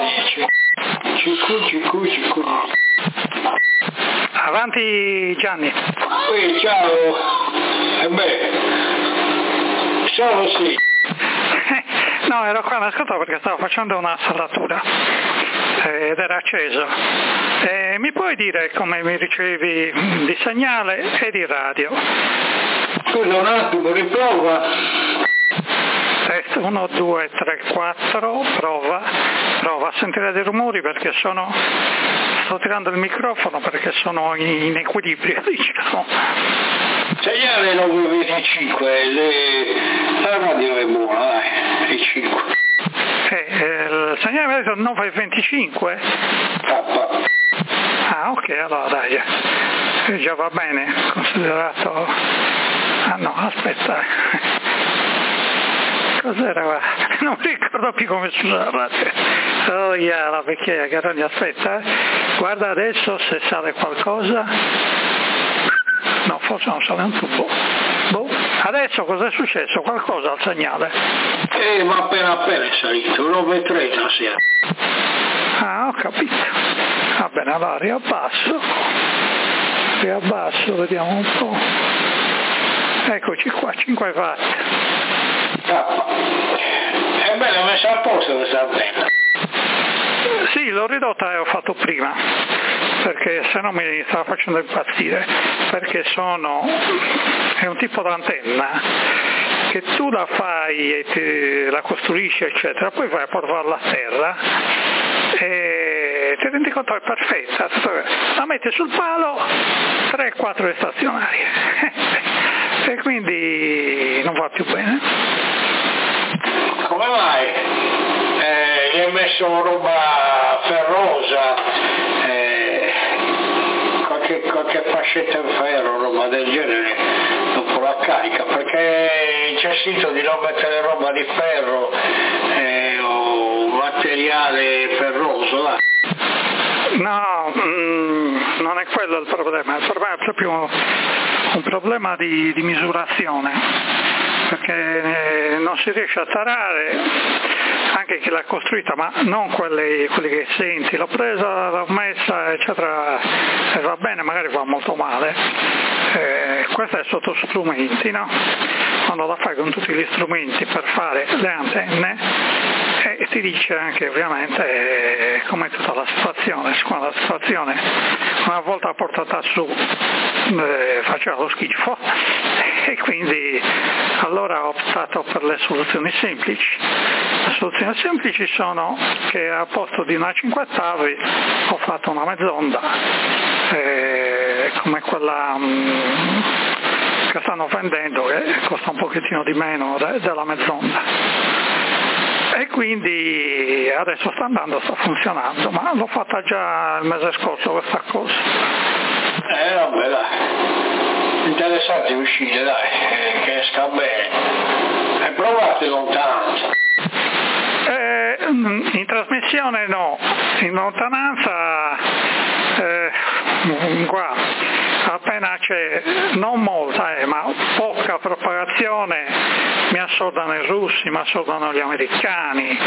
Cicu. Avanti Gianni. Ciao. Ciao sì. No, ero qua in ascolto perché stavo facendo una saldatura ed era acceso. Mi puoi dire come mi ricevi di segnale e di radio? Scusa un attimo, riprova. Test 1, 2, 3, 4, prova a sentire dei rumori perché sto tirando il microfono perché sono in equilibrio, diciamo. Segnale 925, la radio è buona, dai, è 5. Il segnale è 925? Ah, ok, allora dai, già va bene, considerato... Ah no, aspetta, cos'era? Non mi ricordo più come si usava. Oh yeah, la vecchia Garoni, aspetta, guarda adesso se sale qualcosa. No, forse non sale un tubo. Adesso cosa è successo? Qualcosa al segnale? Ma appena è salito, 9.30 sia. Ah, ho capito. Va bene, allora riabbasso, vediamo un po'. Eccoci qua, 5 watt. L'ho messa a posto questa antenna. Sì, l'ho ridotta e ho fatto prima, perché se no mi stava facendo impazzire, perché è un tipo d'antenna che tu la fai e la costruisci eccetera, poi vai a portarla a terra e ti rendi conto che è perfetta, la metti sul palo, 3-4 stazionarie e quindi non va più bene. Come mai? Gli hai messo roba ferrosa, qualche fascetta in ferro, roba del genere, dopo la carica, perché c'è sito di non mettere roba di ferro o materiale ferroso là. No, non è quello il problema è proprio un problema di misurazione, perché non si riesce a tarare anche chi l'ha costruita, ma non quelli che senti, l'ho presa, l'ho messa eccetera e va bene, magari va molto male. Questo è sotto strumenti, no? Quando la fai con tutti gli strumenti per fare le antenne e ti dice anche ovviamente com'è tutta la situazione, siccome la situazione una volta portata su faceva lo schifo e quindi allora ho optato per le soluzioni semplici. Le soluzioni semplici sono che a posto di una 5 ottavi ho fatto una mezz'onda come quella che stanno vendendo, che costa un pochettino di meno della mezz'onda. E quindi adesso sta funzionando, ma l'ho fatta già il mese scorso questa cosa. Vabbè dai, interessante uscire dai, che esca bene. E provate lontananza. In trasmissione no, in lontananza qua appena c'è, non molta ma poca propagazione, mi assordano i russi, mi assordano gli americani,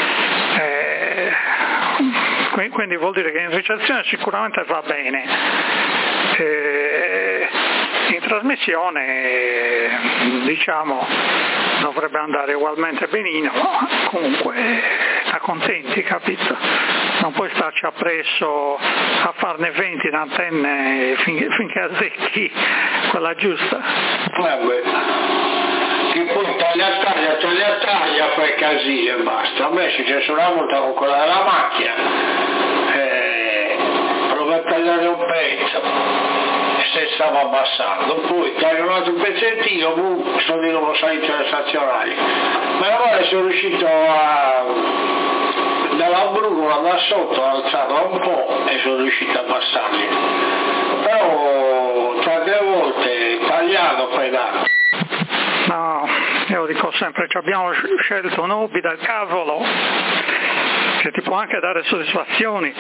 quindi vuol dire che in ricezione sicuramente va bene. In trasmissione diciamo dovrebbe andare ugualmente benino, ma comunque sta contenti, capito? Non puoi starci appresso a farne 20 in antenne finché azzecchi quella giusta. Vabbè, che poi taglia, fai casino e basta. A me c'è una volta con quella della macchina, prova a tagliare un pezzo. Se stava abbassando, poi taglio un altro pezzettino, sono di nuovo salito alle stazionarie. Ma allora sono riuscito dalla brugola da sotto a alzarla un po' e sono riuscito a abbassarli. Però tra 3 volte tagliato poi dato. No, io dico sempre che abbiamo scelto un hobby del cavolo che ti può anche dare soddisfazioni,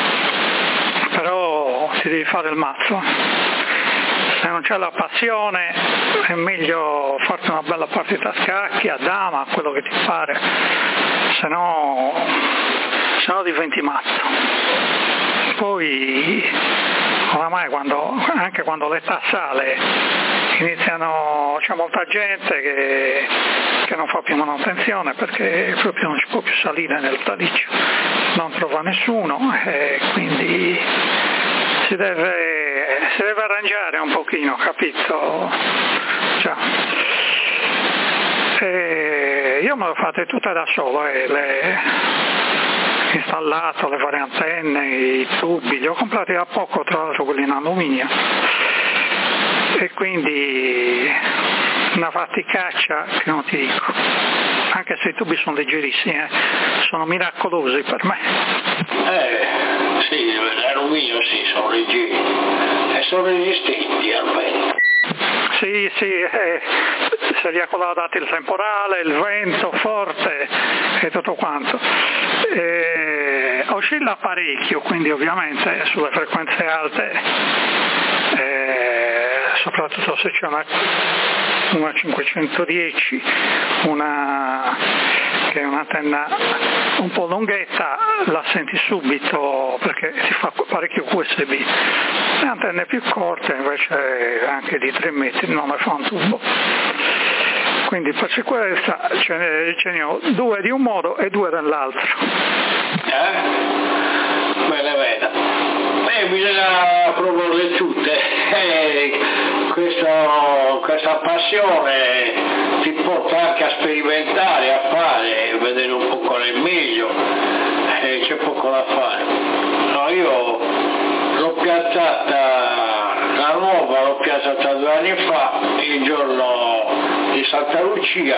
però ti devi fare il mazzo. Se non c'è la passione è meglio farti una bella partita a scacchi, a dama, quello che ti pare, se no se no diventi matto. Poi oramai anche quando l'età sale c'è molta gente che non fa più manutenzione perché proprio non ci può più salire nel taliccio, non trova nessuno e quindi si deve arrangiare un pochino, capito? Già. Io me lo fate tutte da solo, installato le varie antenne, i tubi, li ho comprati da poco, tra l'altro quelli in alluminio, e quindi una faticaccia che non ti dico, anche se i tubi sono leggerissimi, sono miracolosi per me. Sì, l'alluminio sì, sono leggeri e sono resistenti almeno. Sì, se gli ha collaudati il temporale, il vento forte e tutto quanto. Oscilla parecchio, quindi ovviamente sulle frequenze alte, soprattutto se c'è una 510, che è un'antenna un po' lunghetta, la senti subito perché si fa parecchio USB. Le antenne più corte invece anche di 3 metri non le fa un tubo. Quindi per sicurezza ce ne ho 2 di un modo e 2 dell'altro. Bene. Bisogna proporle tutte. Questa passione ti porta anche a sperimentare, a fare, vedere un po' qual è meglio, c'è poco da fare. No, io l'ho piazzata, la nuova l'ho piazzata 2 anni fa, il giorno di Santa Lucia,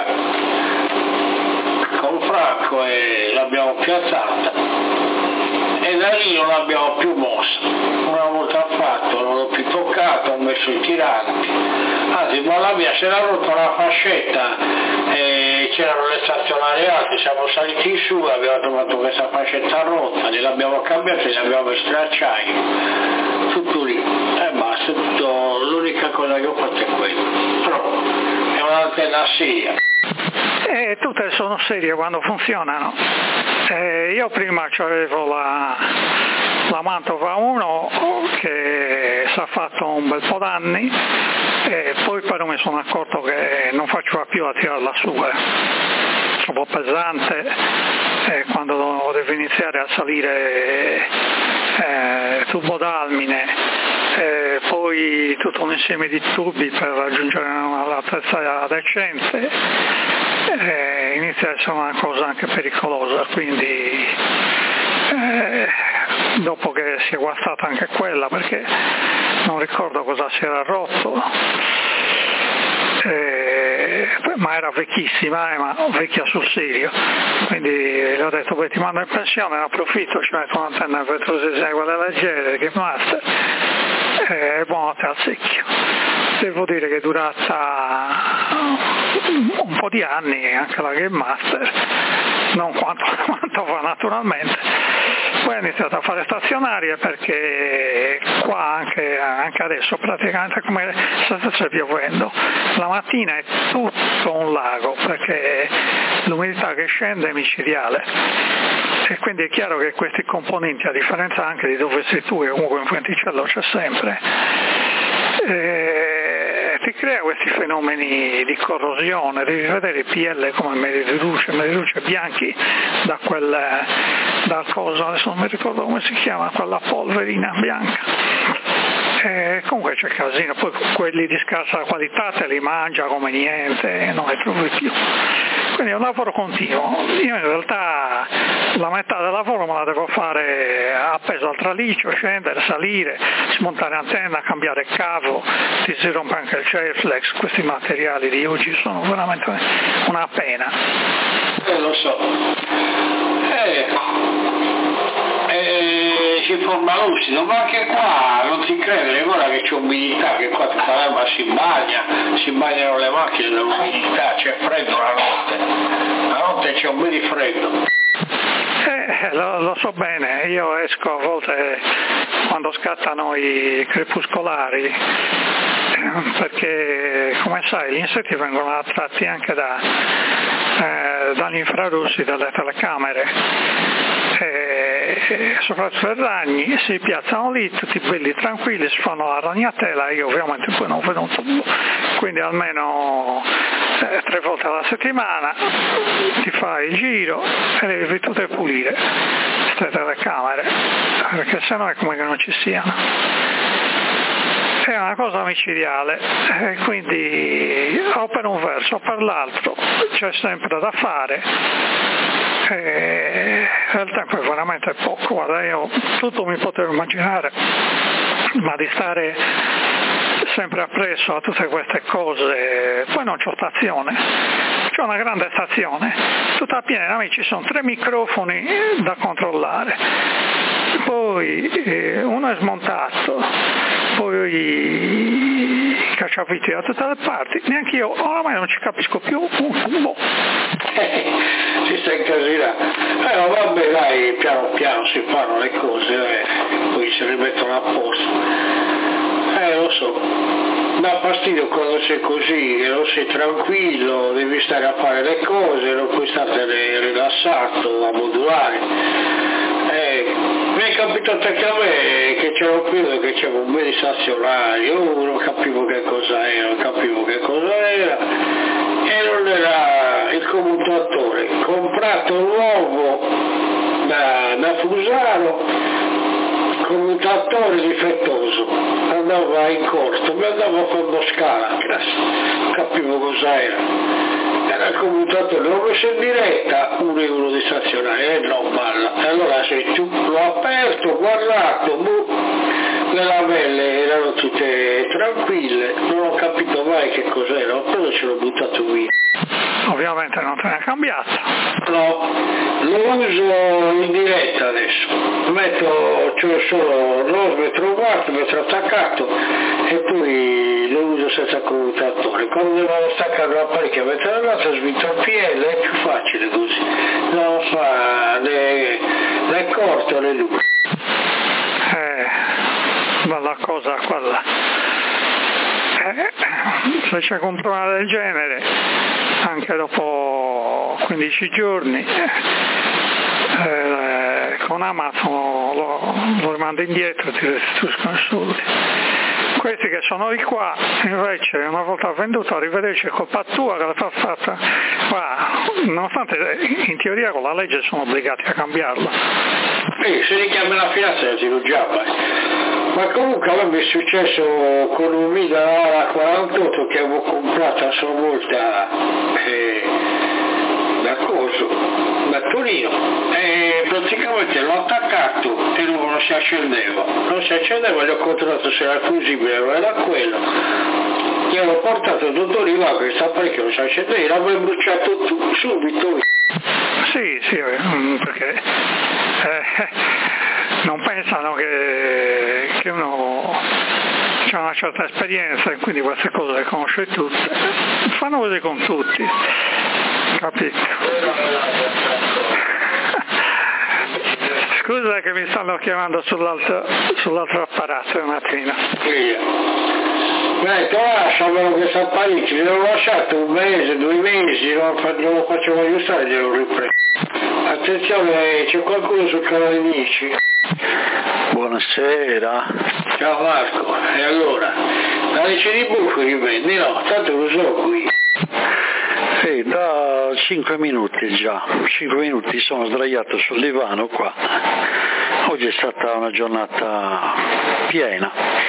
con Franco, e l'abbiamo piazzata. E da lì non l'abbiamo più mossa. Una volta fatto, non l'ho più toccato, ho messo i tiranti. Anzi, ma la mia si era rotta una fascetta, e c'erano le stazionarie alte, siamo saliti su, abbiamo trovato questa fascetta rotta, gliel'abbiamo cambiata e gli abbiamo messo l'acciaio. Tutto lì. E basta, l'unica cosa che ho fatto è quella. Però è un'antenna seria. Tutte sono serie quando funzionano. Io prima avevo la Mantova 1 che si è fatto un bel po' d'anni, e poi però mi sono accorto che non faceva più a tirarla su, troppo pesante, quando devo iniziare a salire tubo d'almine, poi tutto un insieme di tubi per raggiungere un'altezza decente, inizia a essere una cosa anche pericolosa, quindi dopo che si è guastata anche quella, perché non ricordo cosa si era rotto, ma era vecchissima, ma vecchia sul serio, quindi gli ho detto poi ti mando in pensione, ne approfitto, ci metto un'antenna vettrosissima, quella leggera, che master, e buonanotte al secchio. Devo dire che è durata un po' di anni anche la Game Master, non quanto va naturalmente. Poi ho iniziato a fare stazionarie perché qua anche adesso praticamente come sta piovendo, la mattina è tutto un lago perché l'umidità che scende è micidiale, e quindi è chiaro che questi componenti, a differenza anche di dove sei tu, che comunque in venticello c'è sempre, ti crea questi fenomeni di corrosione. Devi vedere i PL come meli di luce bianchi da cosa, adesso non mi ricordo come si chiama, quella polverina bianca. Comunque c'è casino, poi quelli di scarsa qualità te li mangia come niente, non li trovi più. Quindi è un lavoro continuo. Io in realtà la metà del lavoro me la devo fare appeso al traliccio, scendere, salire, smontare antenna, cambiare cavo, ti si rompe anche il Ceflex. Questi materiali di oggi sono veramente una pena. Lo so. Si forma lucido, ma anche qua non ti credere, guarda che c'è umidità, che qua tutta l'erba si bagnano le macchine dall'umidità, c'è freddo la notte c'è un po' di freddo. Lo so bene, io esco a volte quando scattano i crepuscolari, perché come sai gli insetti vengono attratti anche dagli infrarossi delle telecamere. soprattutto i ragni, si piazzano lì, tutti belli tranquilli, si fanno la ragnatela, io ovviamente poi non vedo un tubo, quindi almeno 3 volte alla settimana ti fai il giro e devi tutte pulire queste telecamere, perché sennò è come che non ci siano. È una cosa micidiale, quindi o per un verso o per l'altro c'è sempre da fare. Il tempo è veramente poco, guarda, io tutto mi potevo immaginare, ma di stare sempre appresso a tutte queste cose, poi non c'ho stazione, c'è una grande stazione, tutta piena di amici, ci sono 3 microfoni da controllare, poi uno è smontato, poi i cacciaviti da tutte le parti, neanche io oramai non ci capisco più un tubo. Si sta incasinando. Vabbè, dai, piano piano si fanno le cose, poi si rimettono a posto. Lo so, dà fastidio quando sei così, che non sei tranquillo, devi stare a fare le cose, non puoi stare rilassato, a modulare. Mi è capitato anche a me che c'era un periodo che c'era un bel stazionario, non capivo che cosa era, e non era il commutatore, comprato nuovo da Fusaro, commutatore difettoso, andava in corto, mi andava a fare scala, non capivo cosa era il commutatore, l'ho messo in diretta, 1 euro di stazionario e non balla, e allora l'ho aperto, guardato, le lamelle erano tutte tranquille, non ho capito mai che cos'era, poi ce l'ho buttato via. Ovviamente non te ne è cambiato. No, lo uso in diretta adesso, c'ho solo 9 metro watt, metro attaccato e poi lo uso senza commutatore. Quando devo staccare l'apparecchio e mettere l'altro svinto il PL è più facile così, non fa né corto né lungo. Bella cosa quella. Se c'è un problema del genere, anche dopo 15 giorni, con Amazon lo rimando indietro e ti restituiscono i soldi. Questi che sono di qua, invece, una volta venduto, arrivederci, è colpa tua che l'ha fatta. Nonostante in teoria con la legge sono obbligati a cambiarlo. Se li chiama la finanza ti lo già, ma comunque a me mi è successo con un Mida 48 che avevo comprato a sua volta da Torino e praticamente l'ho attaccato e non si accendeva, gli ho controllato se era fusibile, non era quello, gli avevo portato da Torino a questo apparecchio non si accendeva, l'avevo bruciato subito. Sì, perché non pensano che uno ha una certa esperienza e quindi queste cose le conosce tutte, fanno così con tutti, capito? Scusa che mi stanno chiamando sull'altro apparato un attimo. Lasciamelo questo apparecchio, gliel'ho lasciato 1 mese, 2 mesi, non lo facevo aggiustare, gliel'ho ripreso. Attenzione, c'è qualcuno sul canale 10. Buonasera. Ciao Marco, e allora? La legge di buco riprendi? No, tanto lo so qui. Da 5 minuti già, 5 minuti sono sdraiato sul divano qua. Oggi è stata una giornata piena,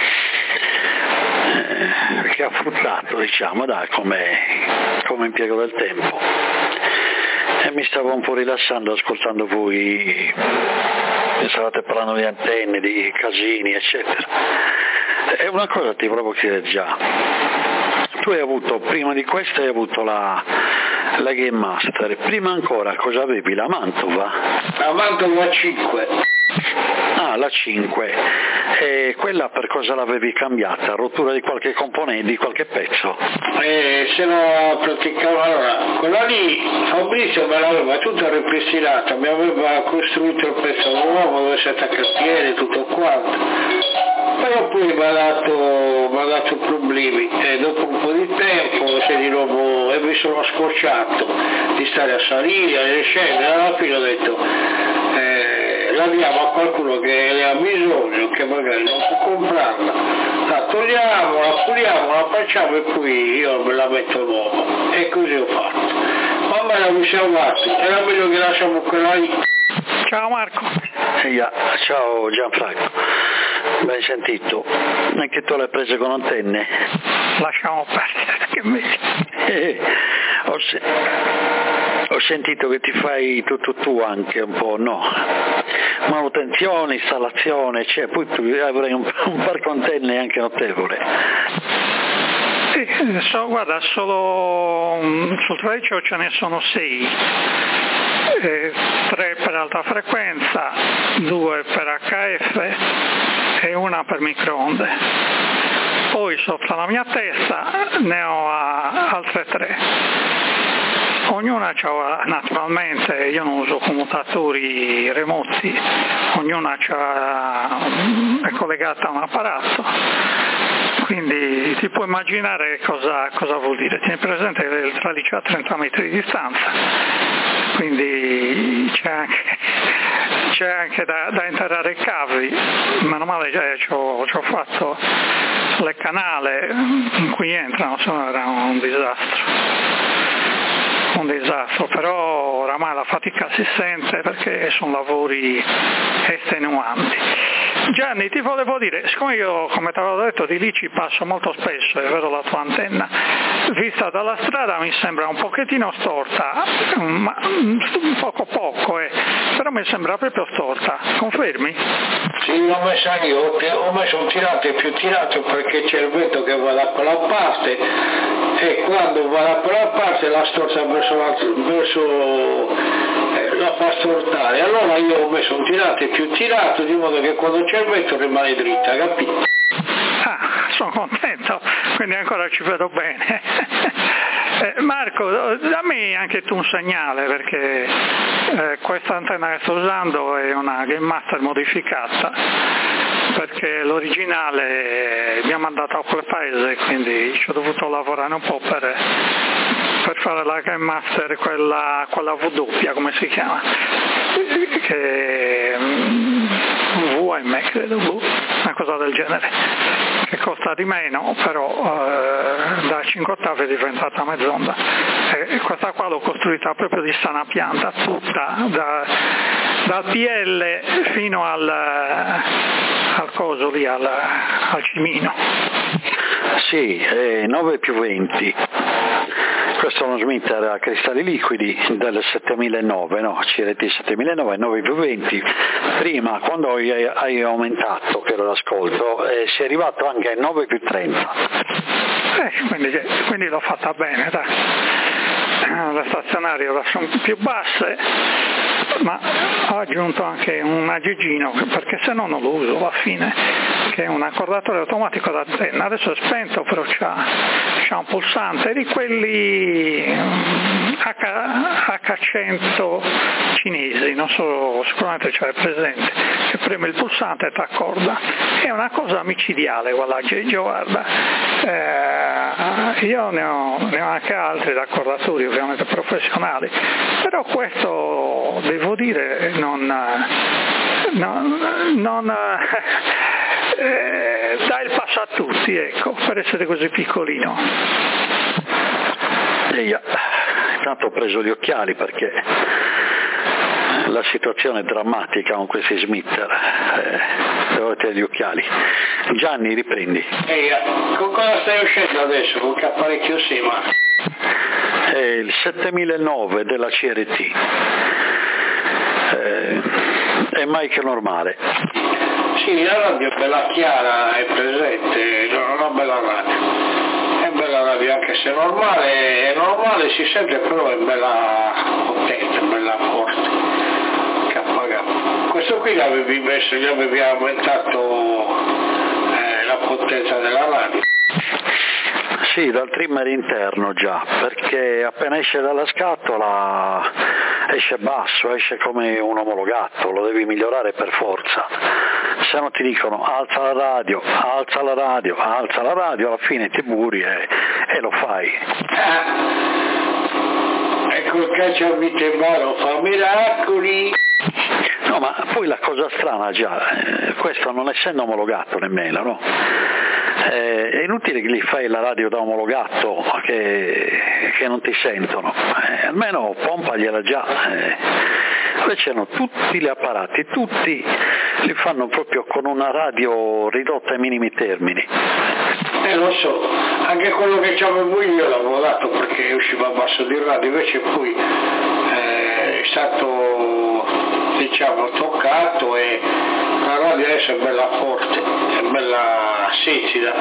che ha fruttato, diciamo, come impiego del tempo. E mi stavo un po' rilassando ascoltando voi, stavate parlando di antenne, di casini, eccetera. E una cosa ti provo a chiedere già. Tu hai avuto, prima di questo hai avuto la Game Master, prima ancora cosa avevi? La Mantova? La Mantova 5. Ah, la 5. E quella per cosa l'avevi cambiata? Rottura di qualche componente, di qualche pezzo? Se no praticamente, allora, quella lì Fabrizio me l'aveva tutta ripristinata, mi aveva costruito il pezzo nuovo dove si attacca il piede, tutto quanto. Però poi mi ha dato problemi e dopo un po' di tempo di nuovo mi sono scocciato di stare a salire, a scendere, alla fine ho detto la diamo a qualcuno che ne ha bisogno, che magari non può comprarla, la togliamo, la puliamo, la facciamo e poi io me la metto nuova, e così ho fatto. Va bene, mi siamo fatti, era meglio che lasciamo quella lì. Ciao Marco. Ciao Gianfranco, ben sentito, anche tu l'hai presa con antenne? Lasciamo perdere, che meglio. Ho sentito che ti fai tutto tu anche un po', no? Manutenzione, installazione, poi tu avrai un parco antenne anche notevole. Guarda, solo sul traliccio ce ne sono 6. 3 per alta frequenza, 2 per HF e 1 per microonde. Poi sopra la mia testa ne ho altre 3. Ognuna naturalmente, io non uso commutatori remoti, ognuna è collegata a un apparato, quindi ti puoi immaginare cosa vuol dire. Tieni presente che il traliccio a 30 metri di distanza, quindi c'è anche da interrare i cavi. Meno male ci ho fatto le canale in cui entrano, se no era un disastro, però oramai la fatica si sente perché sono lavori estenuanti. Gianni, ti volevo dire, siccome io, come ti avevo detto, di lì ci passo molto spesso e vedo la tua antenna, vista dalla strada mi sembra un pochettino storta, ma poco, però mi sembra proprio storta, confermi? Sì, l'ho messa io, ho messo un tirante più tirato perché c'è il vento che va da quella parte e quando va da quella parte la storta la fa stortare, allora io ho messo un tirante più tirato di modo che quando c'è il vento rimane dritta, capito? Sono contento, quindi ancora ci vedo bene. Marco, dammi anche tu un segnale, perché questa antenna che sto usando è una Game Master modificata, perché l'originale mi ha mandato a quel paese, quindi ci ho dovuto lavorare un po' per fare la Game Master, quella V doppia, come si chiama, che VM, credo, una cosa del genere, che costa di meno, però da 5 ottavi è diventata mezz'onda. E questa qua l'ho costruita proprio di sana pianta, tutta, dal PL fino al coso lì, al cimino. Sì, 9+20. Questo è uno smitter a cristalli liquidi del 7009, no? CRT 7009, 9+20. Prima, quando hai aumentato, che ero l'ascolto, si è arrivato anche a 9+30. Quindi l'ho fatta bene, dai. Le stazionarie ora sono più basse, ma ho aggiunto anche un aggeggino, perché se no non lo uso alla fine, che è un accordatore automatico d'antenna. Adesso è spento, però c'ha un pulsante di quelli H100 cinesi, non so, sicuramente ce l'hai presente, che preme il pulsante e ti accorda. È una cosa micidiale quell'aggeggio, guarda. Io ne ho anche altri d'accordatori, ovviamente professionali, però questo devo dire non dà il passo a tutti, ecco, per essere così piccolino. Intanto ho preso gli occhiali perché la situazione è drammatica con questi smitter, devo avere gli occhiali. Gianni, riprendi. Con cosa stai uscendo adesso? Con che apparecchio sì, ma? È il 7009 della CRT, è mic normale. Sì, la radio è bella chiara, è presente, è una bella radio. È bella radio anche se è normale, si sente, però è bella potente, bella forte. KK. Questo qui l'avevi messo, gli avevi aumentato la potenza della radio. Sì, dal trimmer interno già, perché appena esce dalla scatola esce basso, esce come un omologato, lo devi migliorare per forza. Se no ti dicono alza la radio, alla fine ti buri e lo fai. Ecco il cacciavite in mano fa miracoli. No, No, ma poi la cosa strana questo non essendo omologato nemmeno, no? È inutile che gli fai la radio da omologato che non ti sentono, almeno pompagliela già. Invece hanno tutti gli apparati, tutti li fanno proprio con una radio ridotta ai minimi termini. Lo so, anche quello che avevo io l'avevo dato perché usciva a basso di radio, invece poi è stato toccato e la radio adesso è bella forte, è bella sensida.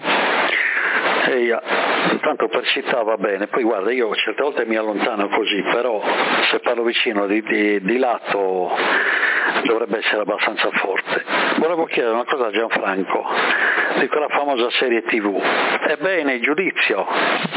Tanto per città va bene, poi guarda, io certe volte mi allontano così, però se parlo vicino di lato dovrebbe essere abbastanza forte. Volevo chiedere una cosa a Gianfranco, di quella famosa serie TV. Ebbene, il giudizio?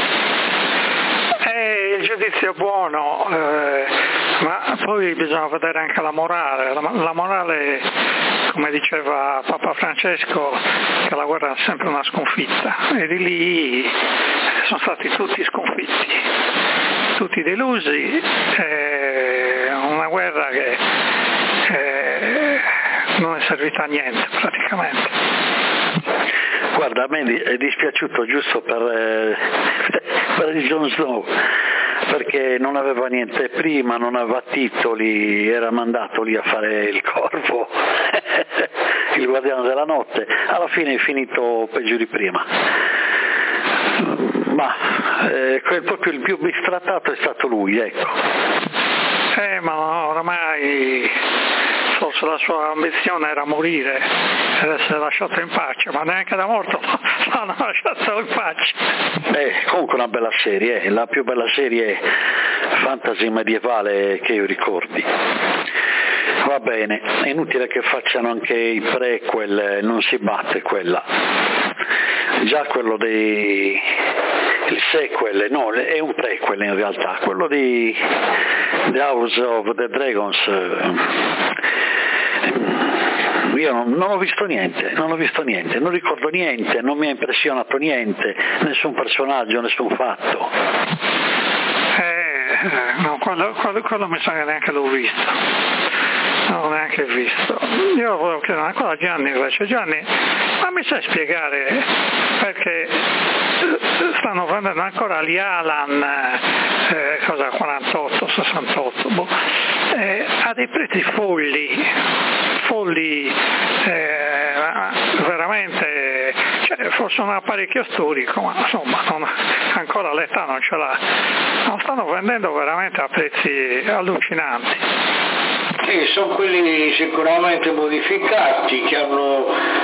Il giudizio è buono, ma poi bisogna vedere anche la morale. La morale, come diceva Papa Francesco, che la guerra è sempre una sconfitta, e di lì sono stati tutti sconfitti, tutti delusi, una guerra che non è servita a niente praticamente. Guarda, a me è dispiaciuto giusto per il Jon Snow, perché non aveva niente prima, non aveva titoli, era mandato lì a fare il corvo, il guardiano della notte, alla fine è finito peggio di prima. Ma proprio il più bistrattato è stato lui, ecco. Ma oramai forse la sua ambizione era morire ed essere lasciato in pace, ma neanche da morto l'hanno lasciato in pace. Comunque una bella serie, la più bella serie fantasy medievale che io ricordi. Va bene, è inutile che facciano anche i prequel, non si batte quella. Già quello il sequel, no, è un prequel in realtà, quello di The House of the Dragons. Io non ho visto niente, non ricordo niente, non mi ha impressionato niente, nessun personaggio, nessun fatto. No, quello mi sa che neanche l'ho visto. Non ho neanche visto. Io volevo chiedere una cosa a Gianni invece. Gianni, ma mi sai spiegare perché stanno vendendo ancora gli Alan 48, 68 a dei prezzi folli veramente, cioè, forse un apparecchio storico, ma insomma ancora l'età non ce l'ha, non stanno vendendo veramente a prezzi allucinanti. Sì, sono quelli sicuramente modificati che hanno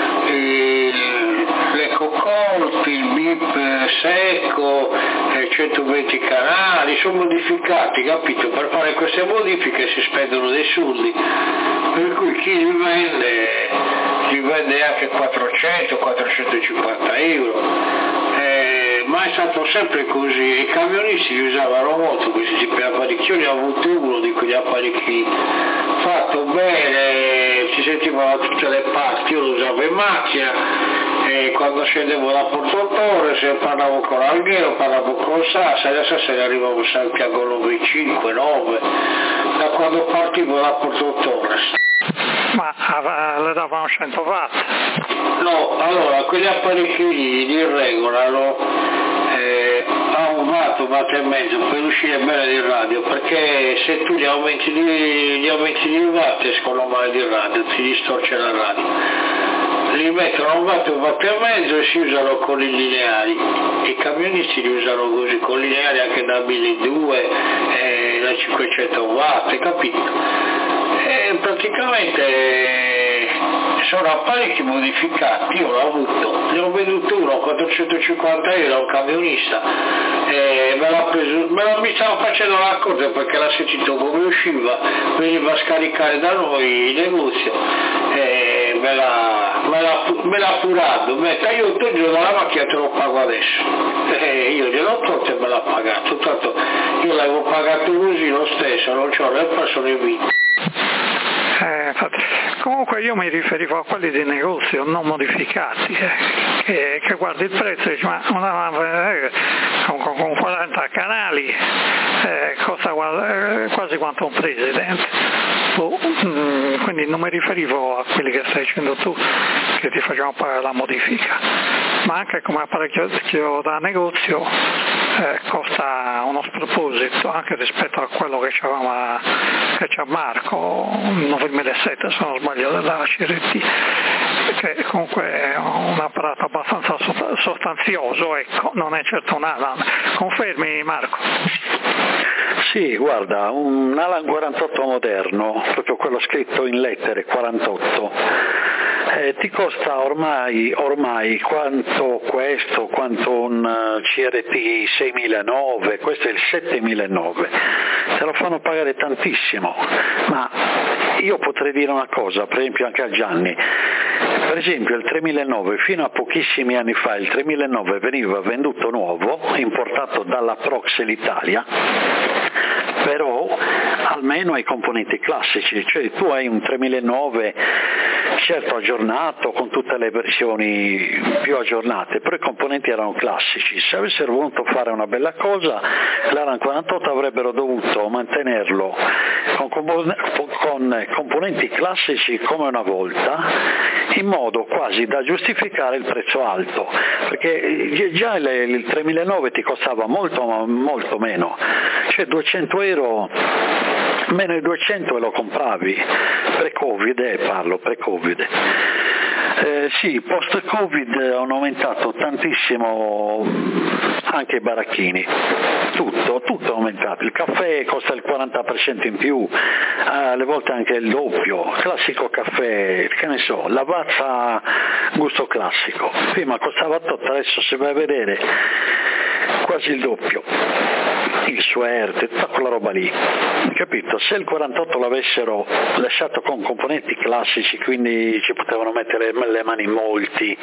l'eco colpi, il bip secco, 120 canali, sono modificati, capito? Per fare queste modifiche si spendono dei soldi, per cui chi li vende anche 400-450 euro. Ma è stato sempre così, i camionisti li usavano molto questi tipi di apparecchi. Io ne ho avuto uno di quegli apparecchi fatto bene, si sentiva da tutte le parti, io lo usavo in macchina e quando scendevo da Porto Torres parlavo con l'Alghero, parlavo con Sassa, adesso se ne arrivavo a Santiago 95, 9, da quando partivo da Porto Torres. Ma le davano 100 watt? No, allora quegli apparecchi di regolano a un watt e mezzo per uscire bene di radio, perché se tu gli aumenti di watt escono male di radio, ti distorce la radio. Li mettono a un watt e mezzo e si usano con i lineari. I camionisti li usano così, con lineari anche da 1200 da 500 watt, capito? Praticamente sono apparecchi modificati, io l'ho avuto, ne ho venduto uno a 450 euro a un camionista, mi stava facendo l'accordo perché l'ha sentito come usciva, veniva a scaricare da noi in negozio, me l'ha curato, io il giorno dalla macchina te lo pago adesso, io gliel'ho tolto e me l'ha pagato, tanto io l'avevo pagato così lo stesso, non c'ho né sono in vita. Comunque io mi riferivo a quelli di negozio non modificati, che guardi il prezzo e dici ma con 40 canali costa quasi quanto un presidente. quindi non mi riferivo a quelli che stai dicendo tu, che ti facevano pagare la modifica, ma anche come apparecchio da negozio costa uno sproposito anche rispetto a quello che c'ha Marco, 9007 se non sbaglio, della CRT, che comunque è un apparato abbastanza sostanzioso, ecco, non è certo un Alan. Confermi, Marco? Sì, guarda, un Alan 48 moderno, proprio quello scritto in lettere 48, ti costa ormai quanto questo, quanto un CRT 6009, questo è il 7009, te lo fanno pagare tantissimo, ma io potrei dire una cosa, per esempio anche a Gianni, per esempio il 3009, fino a pochissimi anni fa il 3009 veniva venduto nuovo, importato dalla Proxel Italia, però almeno ai componenti classici, cioè tu hai un 3009 certo aggiornato con tutte le versioni più aggiornate, però i componenti erano classici. Se avessero voluto fare una bella cosa, l'Alan 48 avrebbero dovuto mantenerlo con componenti classici come una volta, in modo quasi da giustificare il prezzo alto, perché già il 3009 ti costava molto meno, cioè 200 euro, meno di 200 e lo compravi, pre-Covid, parlo pre-Covid. Sì, post-Covid hanno aumentato tantissimo anche i baracchini, tutto è aumentato, il caffè costa il 40% in più, alle volte anche il doppio, classico caffè, che ne so, Lavazza gusto classico, prima costava 8, adesso si va a vedere quasi il doppio, il Suerte, tutta quella roba lì, capito? Se il 48 l'avessero lasciato con componenti classici, quindi ci potevano mettere le mani in molti,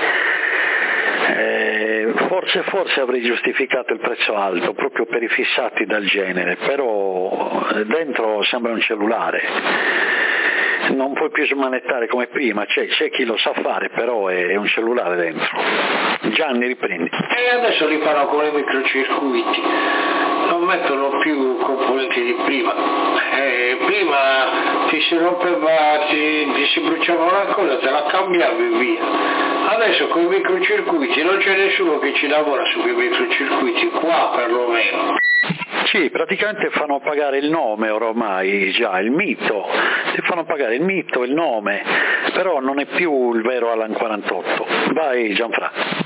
forse avrei giustificato il prezzo alto proprio per i fissati del genere, però dentro sembra un cellulare, non puoi più smanettare come prima, c'è chi lo sa fare, però è un cellulare dentro. Gianni, riprendi. E adesso li fanno con i microcircuiti, non mettono più componenti di prima. Prima ti si rompeva, ti si bruciava una cosa, te la cambiavi e via. Adesso con i microcircuiti non c'è nessuno che ci lavora su quei microcircuiti, qua perlomeno. Sì, praticamente fanno pagare il nome ormai, già, il mito, ti fanno pagare il mito, il nome, però non è più il vero Alan 48. Vai Gianfranco.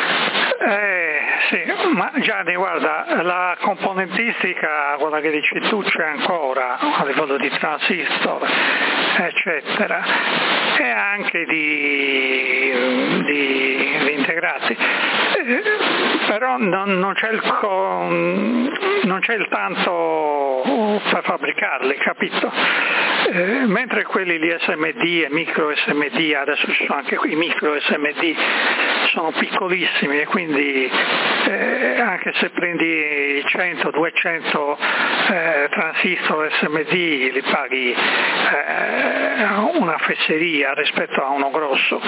Sì, ma Gianni, guarda, la componentistica, quella che dici tu, c'è ancora a livello di transistor, eccetera, e anche di integrati, però non c'è il tanto per fabbricarli, capito? Mentre quelli di SMD e micro SMD, adesso ci sono anche qui micro SMD, sono piccolissimi e quindi anche se prendi 100-200 transistor SMD li paghi una fesseria rispetto a uno grosso.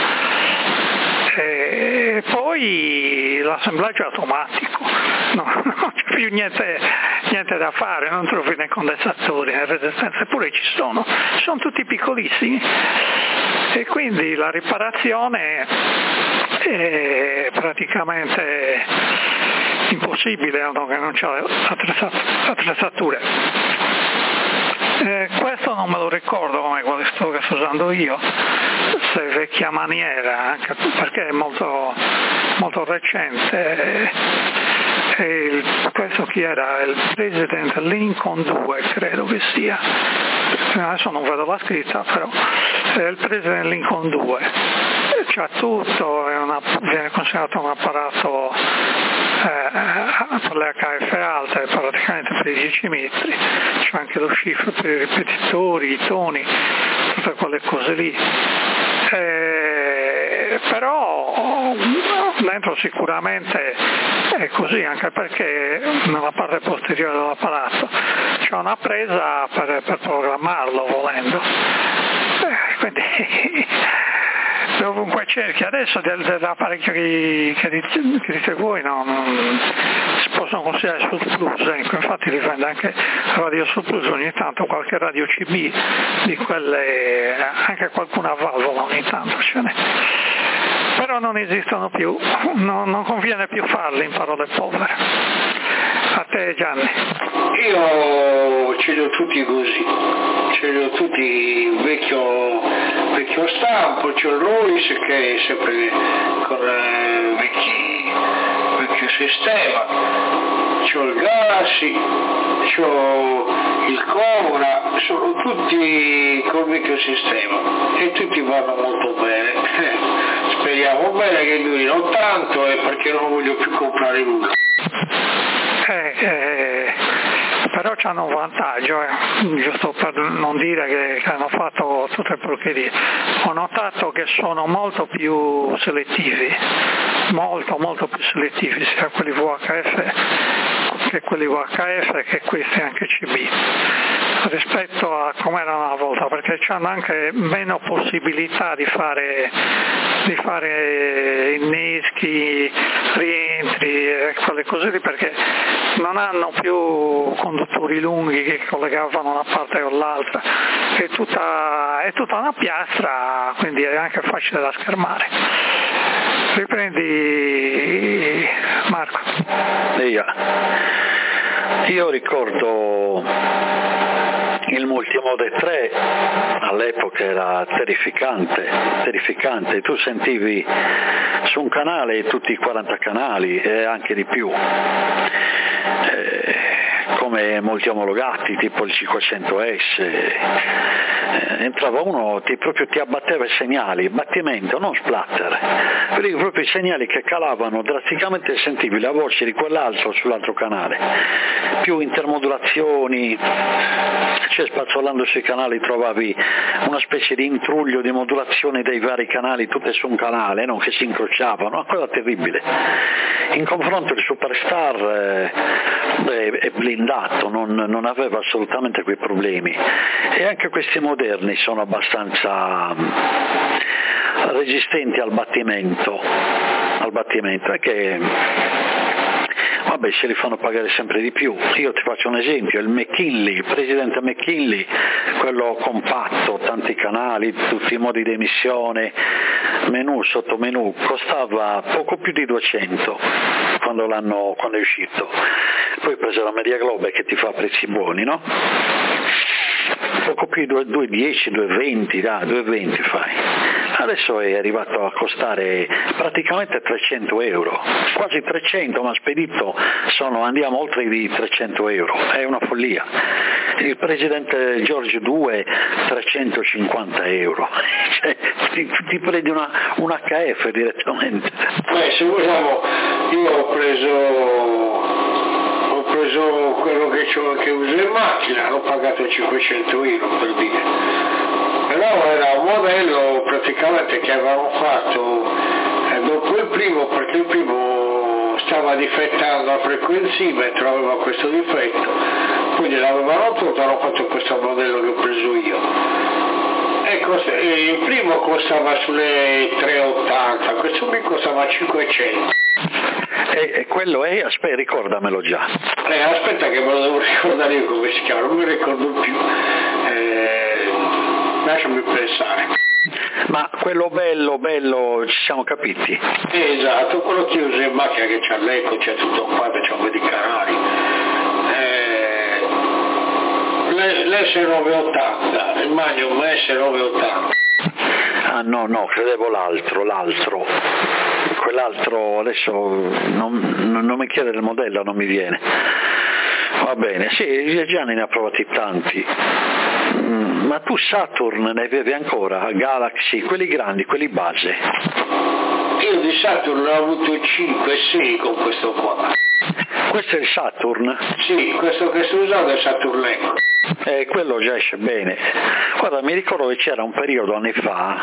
E poi l'assemblaggio è automatico, non c'è più niente da fare, non trovi né condensatori né resistenze, eppure ci sono tutti piccolissimi e quindi la riparazione è praticamente impossibile, che non c'è attrezzature. Questo non me lo ricordo come questo che sto usando io, se è vecchia maniera, anche perché è molto, molto recente. Questo chi era? Il President Lincoln 2 credo che sia, adesso non vedo la scritta, però è il President Lincoln 2, c'ha tutto, viene considerato un apparato per le HF alte, praticamente per i 10 metri, c'è anche lo shift per i ripetitori, i toni, tutte quelle cose lì. Però dentro sicuramente è così, anche perché nella parte posteriore dell'apparato c'è una presa per programmarlo volendo, quindi dovunque cerchi. Adesso dell'apparecchio che dite voi, no, si possono considerare surplus, ecco, infatti li vende anche radio surplus, ogni tanto qualche radio CB di quelle, anche qualcuna a valvola ogni tanto ce n'è. Però non esistono più, non conviene più farli in parole povere. A te Gianni. Io ce li ho tutti così, ce li ho tutti vecchio stampo, c'ho il Royce che è sempre con vecchio sistema, c'ho il Galaxy, c'ho il Cobra, sono tutti col vecchio sistema e tutti vanno molto bene. Speriamo bene che durino tanto e perché non voglio più comprare nulla. Però c'hanno un vantaggio, giusto per non dire che hanno fatto tutte porcherie. Ho notato che sono molto più selettivi, molto più selettivi, sia quelli VHF che questi anche CB, rispetto a come erano una volta, perché hanno anche meno possibilità di fare inneschi, rientri e quelle cose lì, perché non hanno più conduttori lunghi che collegavano una parte con l'altra, è tutta una piastra, quindi è anche facile da schermare. Riprendi Marco. Io ricordo il Multimode 3, all'epoca era terrificante, tu sentivi su un canale tutti i 40 canali e anche di più, come molti omologati tipo il 500S, entrava uno proprio ti abbatteva i segnali, battimento, non splatter, vedi proprio i segnali che calavano drasticamente, sentivi la voce di quell'altro sull'altro canale, più intermodulazioni, cioè spazzolando sui canali trovavi una specie di intruglio di modulazione dei vari canali tutte su un canale, non che si incrociavano, una cosa terribile. In confronto il Superstar è blindato, non aveva assolutamente quei problemi, e anche questi moderni sono abbastanza resistenti al battimento, è che vabbè, se li fanno pagare sempre di più. Io ti faccio un esempio, il McKinley, il presidente McKinley, quello compatto, tanti canali, tutti i modi di emissione, menu, sottomenu, costava poco più di 200 quando è uscito. Poi preso la Media Globe che ti fa prezzi buoni, no? Poco più di 2,10, 2,20 fai. Adesso è arrivato a costare praticamente 300 euro, quasi 300, ma spedito andiamo oltre i 300 euro, è una follia. Il presidente George II 350 euro, cioè, ti prendi un HF direttamente. Se vogliamo, io ho preso quello che uso in macchina, l'ho pagato 500 euro per dire, però era un modello praticamente che avevamo fatto dopo il primo, perché il primo stava difettando al frequenzimetro, aveva questo difetto, quindi l'avevano tolto, hanno fatto questo modello che ho preso io. Il primo costava sulle 3,80, questo qui costava 500. E quello è, aspetta, ricordamelo già. Aspetta che me lo devo ricordare io come si chiama, non mi ricordo più. Lasciami pensare. Ma quello bello, ci siamo capiti? Esatto, quello che uso in macchina, che c'ha l'eco, c'è tutto quanto, c'ha un po' di canali. L'S980, il Magnum S980. Ah no, credevo l'altro. Quell'altro adesso non mi chiede il modello, non mi viene. Va bene, sì, Gianni ne ha provati tanti. Ma tu Saturn ne avevi ancora? Galaxy, quelli grandi, quelli base? Io di Saturn ho avuto 5-6 con questo qua. Questo è il Saturn? Sì, questo che sto usando è il Saturn Eco. Quello già esce bene. Guarda, mi ricordo che c'era un periodo anni fa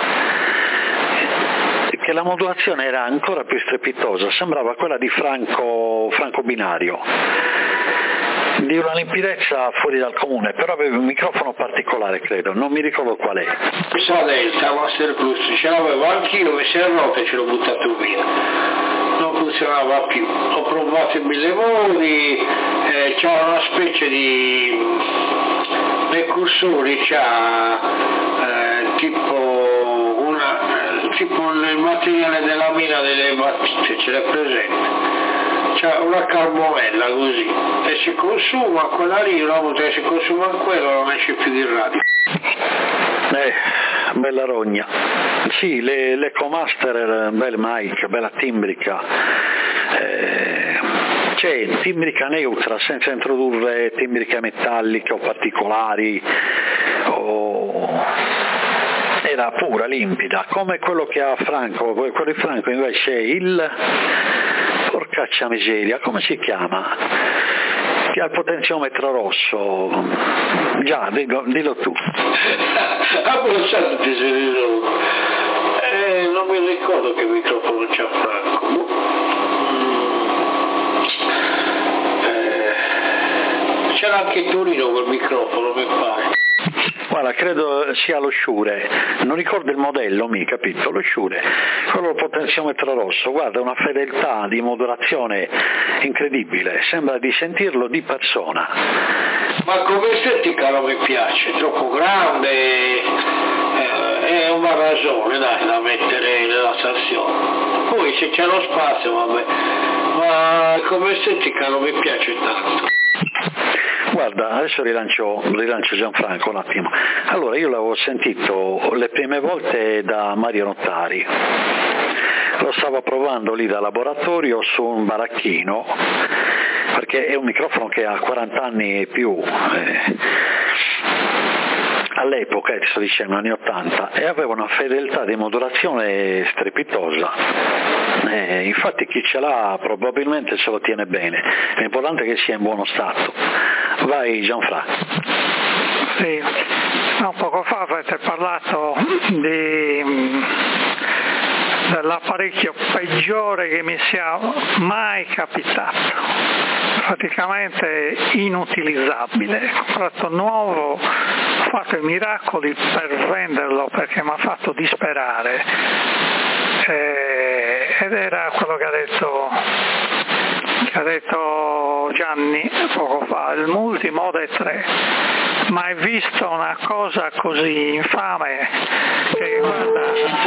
che la modulazione era ancora più strepitosa, sembrava quella di Franco Binario, di una limpidezza fuori dal comune, però aveva un microfono particolare, credo, non mi ricordo qual è. Questa Delta Master Plus ce l'avevo anch'io, e se è rotto ce l'ho buttato via. non funzionava più. Ho provato in 1000 modi, c'era una specie nei cursori, c'ha tipo nel materiale della mina delle battute, ce l'è presente? C'è una carbonella così e si consuma quella lì, una volta che si consuma quella non esce più di radio. Bella rogna. Sì, l'EcoMaster, bel mic, bella timbrica, c'è timbrica neutra senza introdurre timbriche metalliche o particolari, era pura, limpida, come quello che ha Franco. Quello di Franco invece è il... porcaccia miseria, come si chiama? Che ha il potenziometro rosso. Già, dillo tu. Abbracciato ti sei non mi ricordo che microfono c'ha Franco. C'era anche Torino quel microfono, mi pare. Guarda, credo sia lo Shure, non ricordo il modello, capito, lo Shure, quello potenziometro rosso, guarda, una fedeltà di modulazione incredibile, sembra di sentirlo di persona. Ma come estetica non mi piace, troppo grande, è una ragione, dai, da mettere nella stazione. Poi se c'è lo spazio, vabbè, ma come estetica non mi piace tanto. Guarda, adesso rilancio Gianfranco un attimo. Allora, io l'avevo sentito le prime volte da Mario Nottari, lo stavo provando lì da laboratorio su un baracchino, perché è un microfono che ha 40 anni e più, all'epoca, ti sto dicendo, anni 80, e aveva una fedeltà di modulazione strepitosa. Infatti chi ce l'ha probabilmente ce lo tiene bene, l'importante è che sia in buono stato. Vai Gianfranco. Sì, no, poco fa avete parlato dell'apparecchio peggiore che mi sia mai capitato, praticamente inutilizzabile, comprato nuovo, ho fatto i miracoli per venderlo perché mi ha fatto disperare, ed era quello che ha detto Gianni poco fa, il Multimode 3. Mai visto una cosa così infame che, guarda,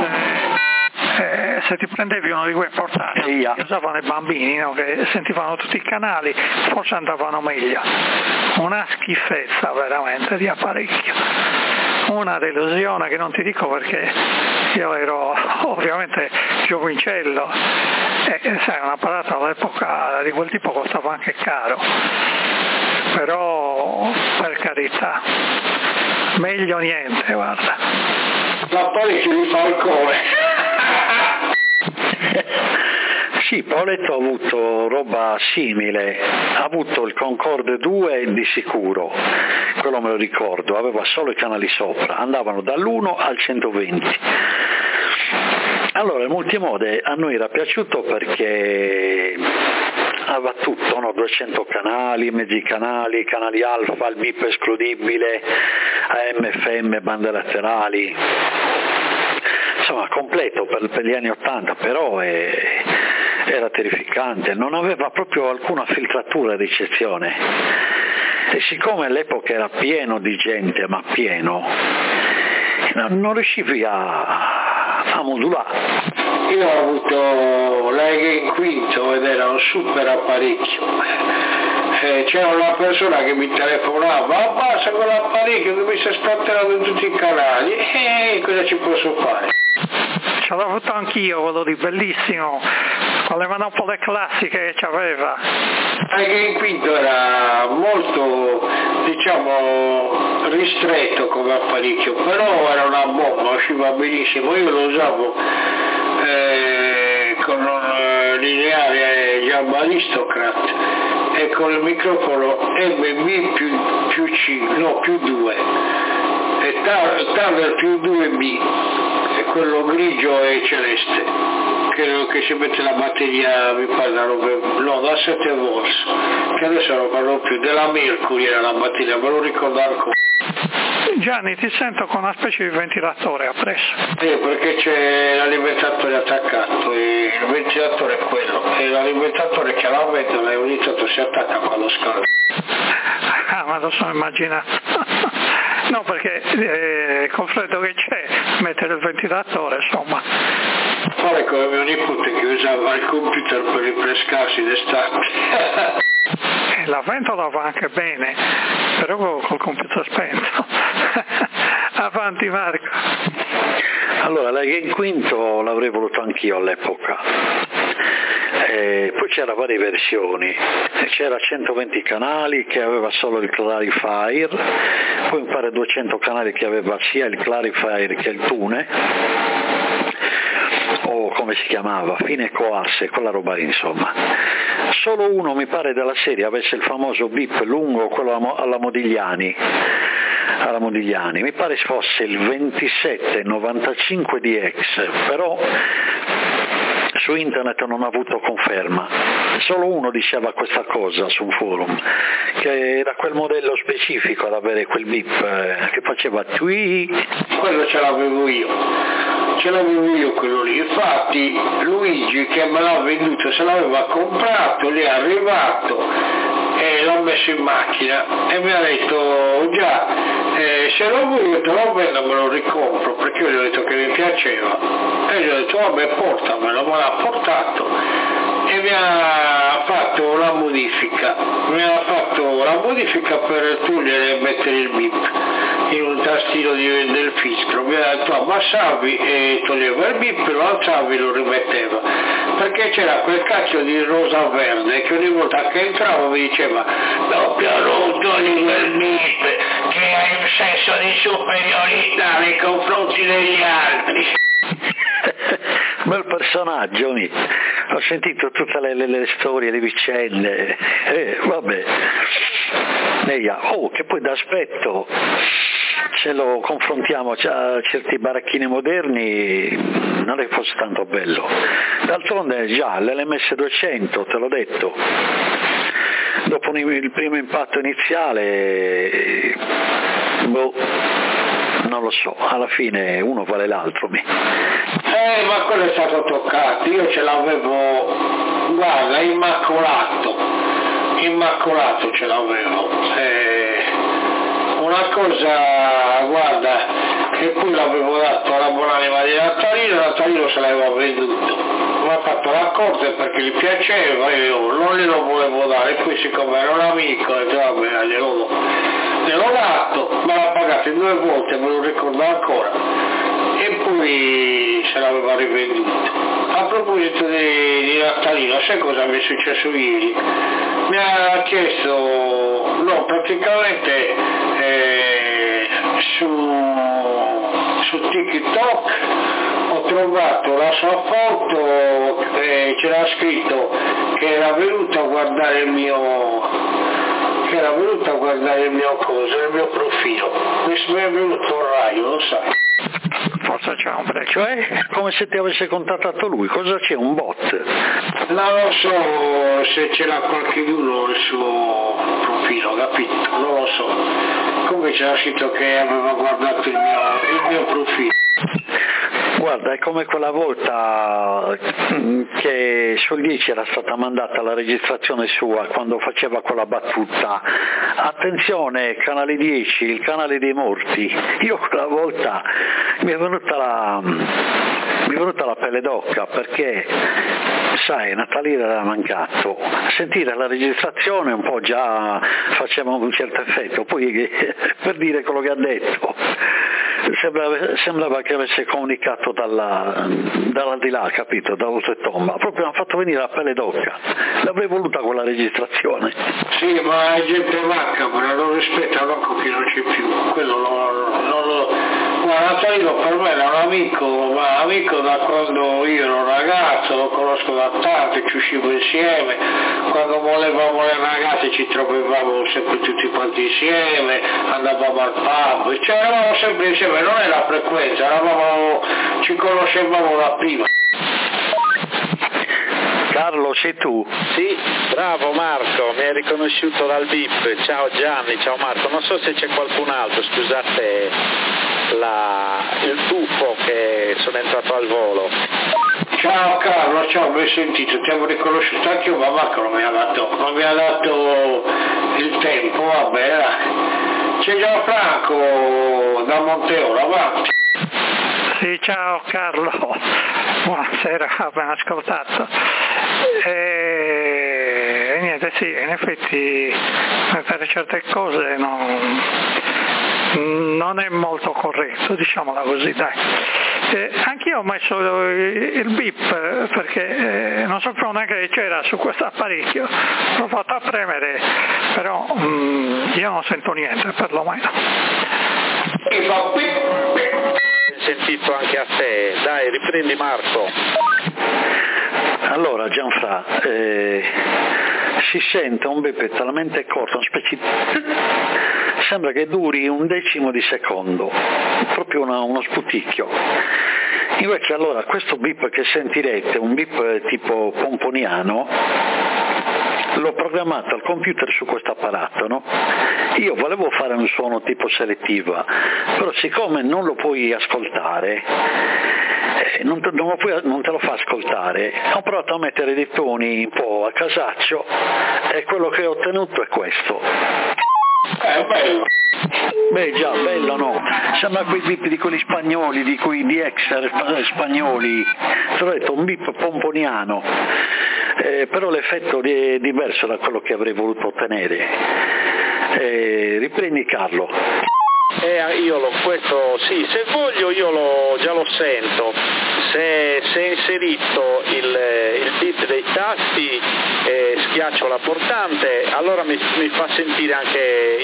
se ti prendevi uno di quei portatili che usavano i bambini, no? Che sentivano tutti i canali, forse andavano meglio. Una schifezza veramente di apparecchio, una delusione che non ti dico perché io ero ovviamente giovincello e sai, un apparato all'epoca di quel tipo costava anche caro, però per carità meglio niente, guarda. L'apparecchio di Falcone. Sì, Paoletto ha avuto roba simile, ha avuto il Concorde 2 di sicuro, quello me lo ricordo, aveva solo i canali sopra, andavano dall'1 al 120. Allora il Multimode a noi era piaciuto perché aveva tutto, no? 200 canali, mezzi canali, canali alfa, il bip escludibile, AM, FM, bande laterali, insomma completo per gli anni 80, però era terrificante, non aveva proprio alcuna filtratura e ricezione, e siccome all'epoca era pieno di gente, ma pieno, non riuscivi a modulare. Io ho avuto l'Eige quinto ed era un super apparecchio, c'era una persona che mi telefonava, abbassa quell'apparecchio che mi sta scattando tutti i canali, e cosa ci posso fare? Ce l'ho avuto anch'io, quello di bellissimo, con le manopole classiche che c'aveva. Anche il quinto era molto, diciamo, ristretto come apparecchio, però era una bomba, usciva benissimo. Io lo usavo con un lineare Jabba Aristocrat e con il microfono MB più C, no, più 2, e Turner più 2B, e quello grigio e celeste, credo che si mette la batteria, mi pare da 7 volts, che adesso non parlo più, della Mercury era la batteria, me lo ricordo ancora. Gianni, ti sento con una specie di ventilatore appresso. Perché c'è l'alimentatore attaccato e il ventilatore è quello, e l'alimentatore che la mettono e ogni tanto si attacca quando scarica. Ah, ma lo sono immaginato. No, perché col freddo che c'è, mettere il ventilatore, insomma. Fare come mio nipote che usava il computer per rinfrescarsi d'estate. La ventola va anche bene, però col computer spento. Avanti Marco. Allora, la Game Quinto l'avrei voluto anch'io all'epoca. Poi c'era varie versioni, c'era 120 canali che aveva solo il Clarifier, poi mi pare 200 canali che aveva sia il Clarifier che il Tune, o come si chiamava, Fine Coarse, quella roba lì insomma. Solo uno mi pare della serie avesse il famoso bip lungo, quello alla Modigliani, mi pare fosse il 2795DX, però su internet non ha avuto conferma, solo uno diceva questa cosa su un forum, che era quel modello specifico ad avere quel bip che faceva tui. Quello ce l'avevo io quello lì, infatti Luigi che me l'ha venduto se l'aveva comprato, lì è arrivato e l'ho messo in macchina e mi ha detto già se lo vuoi io te lo vendo, me lo ricompro, perché io gli ho detto che mi piaceva e gli ho detto vabbè portamelo, me l'ha portato e mi ha fatto la modifica per togliere e mettere il bip in un tastino del filtro, mi ha detto abbassavi e toglieva il bip, lo alzavi e lo rimetteva, perché c'era quel cacchio di rosa verde che ogni volta che entravo mi diceva doppio rotto di quel bip che hai un senso di superiorità nei confronti degli altri. Bel personaggio, ho sentito tutte le storie, le vicende, vabbè. Che poi d'aspetto, se lo confrontiamo a certi baracchini moderni, non è che fosse tanto bello. D'altronde già l'LMS 200, te l'ho detto, dopo il primo impatto iniziale, non lo so, alla fine uno vale l'altro. Ma quello è stato toccato, io ce l'avevo, guarda, immacolato ce l'avevo, una cosa, guarda, che poi l'avevo dato alla buonanima di Natalino se l'aveva venduto, mi ha fatto l'accordo perché gli piaceva, io non glielo volevo dare, poi siccome era un amico, ho detto vabbè, gliel'ho dato, me l'ha pagato in 2 volte, me lo ricordo ancora, e poi se l'aveva rivenduto. A proposito di Natalino, sai cosa mi è successo ieri? Mi ha chiesto, praticamente su TikTok ho trovato la sua foto e c'era scritto che era venuta a guardare il mio profilo. Mi è venuto un raio, lo sai. Forse c'è un break. Cioè, come se ti avesse contattato lui, cosa c'è, un bot? Non lo so se c'era qualcuno nel suo profilo, capito? Non lo so. Come c'era scritto che aveva guardato il mio profilo. Guarda, è come quella volta che sul 10 era stata mandata la registrazione sua quando faceva quella battuta: attenzione, canale 10, il canale dei morti. Io quella volta mi è venuta la pelle d'oca, perché sai, Natalina era mancato, sentire la registrazione un po' già faceva un certo effetto, poi per dire quello che ha detto sembrava che avesse comunicato dalla di là, capito, da oltretomba, proprio mi ha fatto venire la pelle d'oca, l'avrei voluta quella registrazione. Sì, ma è gente macabra, non rispetta manco chi non c'è più, quello non lo... Guarda, Natalino per me era un amico da quando io ero ragazzo, lo conosco da tanto, ci uscivo insieme, quando volevamo le ragazze ci trovavamo sempre tutti quanti insieme, andavamo al pub, cioè eravamo sempre insieme, non è la frequenza, ci conoscevamo da prima. Carlo, sei tu? Sì, bravo Marco, mi hai riconosciuto dal bip. Ciao Gianni, ciao Marco, non so se c'è qualcun altro, scusate il tuffo che sono entrato al volo. Ciao Carlo, Ciao, ben sentito, ti avevo riconosciuto anche io, ma Marco non mi ha dato il tempo, vabbè. C'è Gianfranco da Monteoro, avanti. Sì, ciao Carlo, buonasera, ben ascoltato. E niente, sì, in effetti per certe cose non è molto corretto, diciamola così, dai. Anch'io ho messo il bip perché non sapevo neanche che c'era su questo apparecchio, l'ho fatto a premere, però io non sento niente perlomeno. Sentito anche a te, dai, riprendi Marco. Allora Gianfra, si sente un beppe talmente corto, sembra che duri un decimo di secondo, proprio uno sputicchio. Invece allora questo bip che sentirete, un bip tipo pomponiano, l'ho programmato al computer su questo apparato, no? Io volevo fare un suono tipo selettiva, però siccome non lo puoi ascoltare, non te lo fa ascoltare, ho provato a mettere dei toni un po' a casaccio e quello che ho ottenuto è questo. Bello. Beh già, bello no? Sembra quei bip di quelli spagnoli, di quei DX spagnoli, ho detto un bip pomponiano, però l'effetto è diverso da quello che avrei voluto ottenere. Riprendi Carlo. Questo sì, se voglio io già lo sento, se è inserito il bip dei tasti e schiaccio la portante, allora mi fa sentire anche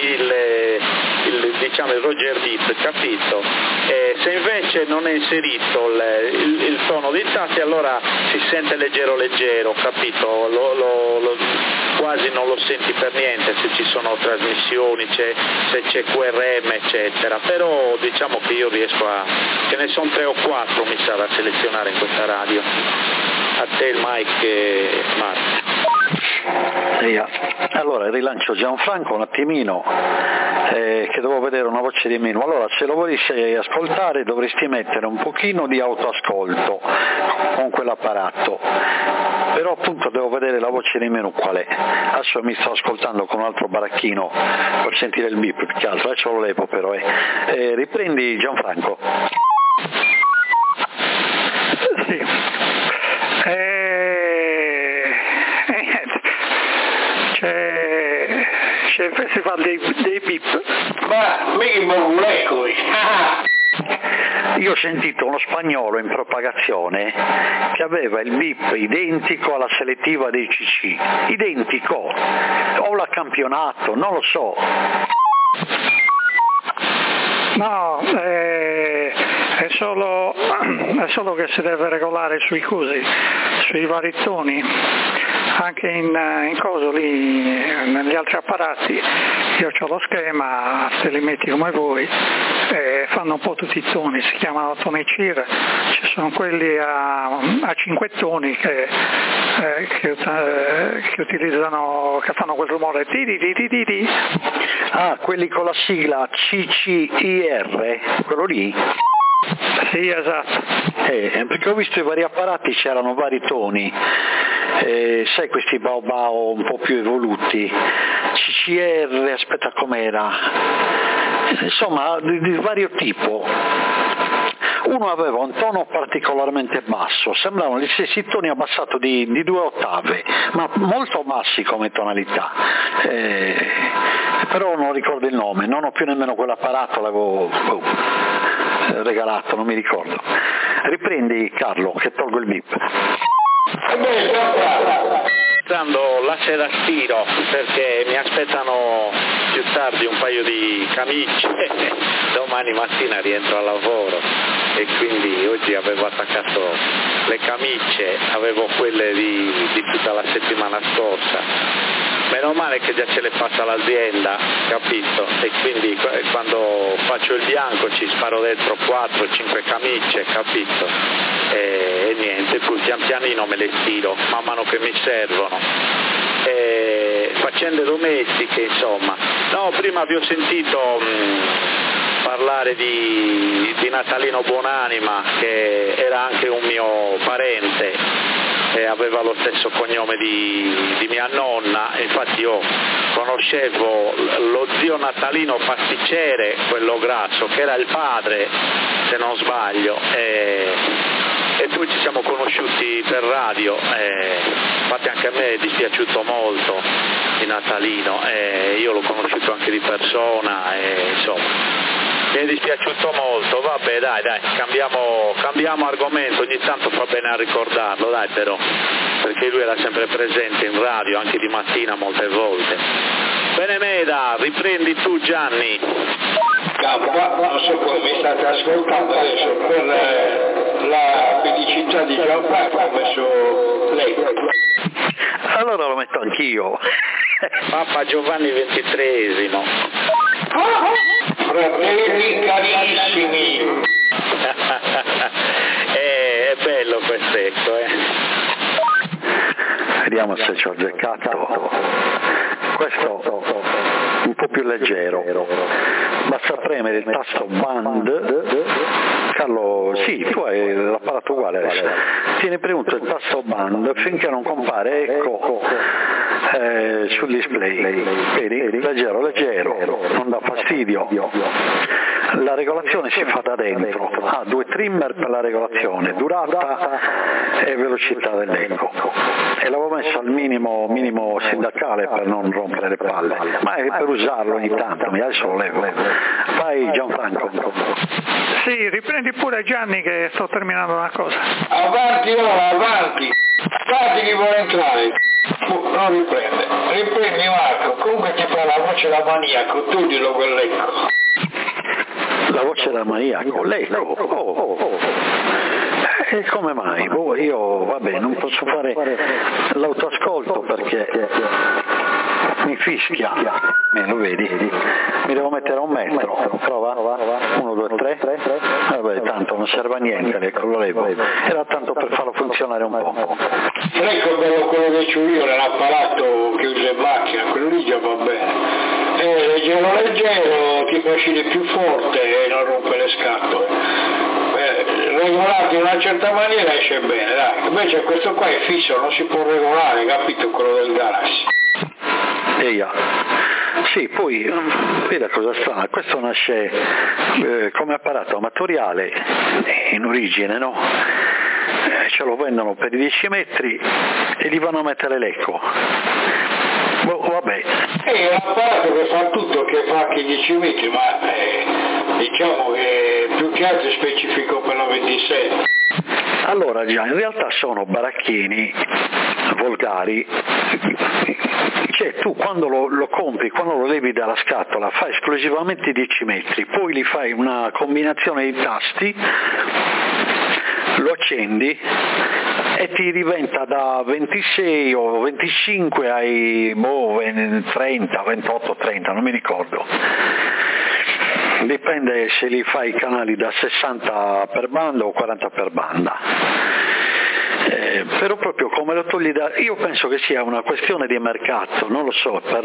il Roger Beat, capito? Se invece non è inserito il tono dei tasti, allora si sente leggero, capito? Quasi non lo senti per niente se ci sono trasmissioni, se c'è QRM eccetera, però diciamo che io riesco ce ne sono 3 o 4 mi sa da selezionare in questa radio. A te il mic Marco. Allora rilancio Gianfranco un attimino, che devo vedere una voce di meno. Allora se lo volessi ascoltare dovresti mettere un pochino di autoascolto con quell'apparato, però appunto devo vedere la voce di meno qual è. Adesso mi sto ascoltando con un altro baracchino per sentire il bip, più che altro, adesso lo levo però. Riprendi Gianfranco. Sì. C'è il festival dei bip. Ma mica molecoли. Io ho sentito uno spagnolo in propagazione che aveva il bip identico alla selettiva dei CC, identico, o l'ha campionato, non lo so. No, è solo che si deve regolare sui cosi, sui vari toni, anche in coso lì, negli altri apparati. Io ho lo schema, te li metti come vuoi, fanno un po' tutti i toni, si chiamano toni CIR, ci sono quelli a 5 toni che utilizzano, che fanno quel rumore ti. Ah, quelli con la sigla CCIR, quello lì? Sì, esatto. Perché ho visto i vari apparati, c'erano vari toni, sai questi bao un po' più evoluti, CCR, aspetta com'era, insomma di vario tipo. Uno aveva un tono particolarmente basso, sembravano gli stessi toni abbassato di 2 ottave, ma molto bassi come tonalità, però non ricordo il nome, non ho più nemmeno quell'apparato, l'avevo regalato, non mi ricordo. Riprendi Carlo, che tolgo il bip. Usando l'asse da stiro perché mi aspettano più tardi un paio di camicie, domani mattina rientro al lavoro e quindi oggi avevo attaccato le camicie, avevo quelle di tutta la settimana scorsa. Meno male che già ce le passa l'azienda, capito? E quindi quando faccio il bianco ci sparo dentro 4-5 camicie, capito? E niente, poi pian pianino me le stiro, man mano che mi servono. Faccende domestiche, insomma. No, prima vi ho sentito parlare di Natalino Buonanima, che era anche un mio parente. e aveva lo stesso cognome di mia nonna, infatti io conoscevo lo zio Natalino pasticcere, quello grasso, che era il padre, se non sbaglio, e poi ci siamo conosciuti per radio, infatti anche a me è dispiaciuto molto di Natalino, io l'ho conosciuto anche di persona, insomma mi è dispiaciuto molto. Vabbè, dai, cambiamo argomento, ogni tanto fa bene a ricordarlo, dai, però, perché lui era sempre presente in radio, anche di mattina molte volte. Bene Meda, riprendi tu Gianni. Non so come mi state ascoltando adesso, per la felicità di Gianfranco ho messo lei. Allora lo metto anch'io. Papa Giovanni XXIII. Fratelli carissimi. È bello quest'ecco, Vediamo se ci ho azzeccato. Questo un po' più leggero. Basta premere il tasto band. Carlo, sì, tu hai l'apparato uguale adesso. Tieni premuto il tasto band finché non compare ecco sul display. Vedi? Leggero, non dà fastidio. La regolazione si fa da dentro, ha 2 trimmer per la regolazione, durata e velocità dell'eco. E l'avevo messo al minimo sindacale per non rompere le palle, ma è per usarlo ogni tanto, adesso lo levo. Vai Gianfranco. Sì, riprendi pure Gianni che sto terminando una cosa. Avanti ora, avanti chi vuole entrare. Non riprendi Marco, comunque ti fa la voce da maniaco, tu dillo quell'ecco. La voce da maniaco, l'eco. E come mai? Io vabbè non posso fare l'autoascolto perché mi fischia, lo vedi? Mi devo mettere a 1 metro, prova? 1, 2, 3, vabbè tanto non serve a niente, ecco lo levo, era tanto per farlo funzionare un po'. Ecco quello che c'ho io nell'apparato che uso in macchina, quello lì già va bene. Leggero, ti facile più forte e non rompe le scatole. Regolato in una certa maniera esce bene, dai. Invece questo qua è fisso, non si può regolare, capito, quello del Galaxy. Sì, poi vedi cosa strana, questo nasce come apparato amatoriale in origine, no? Ce lo vendono per i 10 metri e gli vanno a mettere l'eco. Vabbè. È un apparato che fa tutto, che fa anche 10 metri, ma diciamo che più che altro è specifico per la 26. Allora già, in realtà sono baracchini volgari, cioè tu quando lo compri, quando lo levi dalla scatola, fai esclusivamente 10 metri, poi li fai una combinazione di tasti, lo accendi e ti diventa da 26 o 25 ai 30, 28, 30, non mi ricordo. Dipende se li fai canali da 60 per banda o 40 per banda. Però proprio come lo togli da... Io penso che sia una questione di mercato, non lo so, per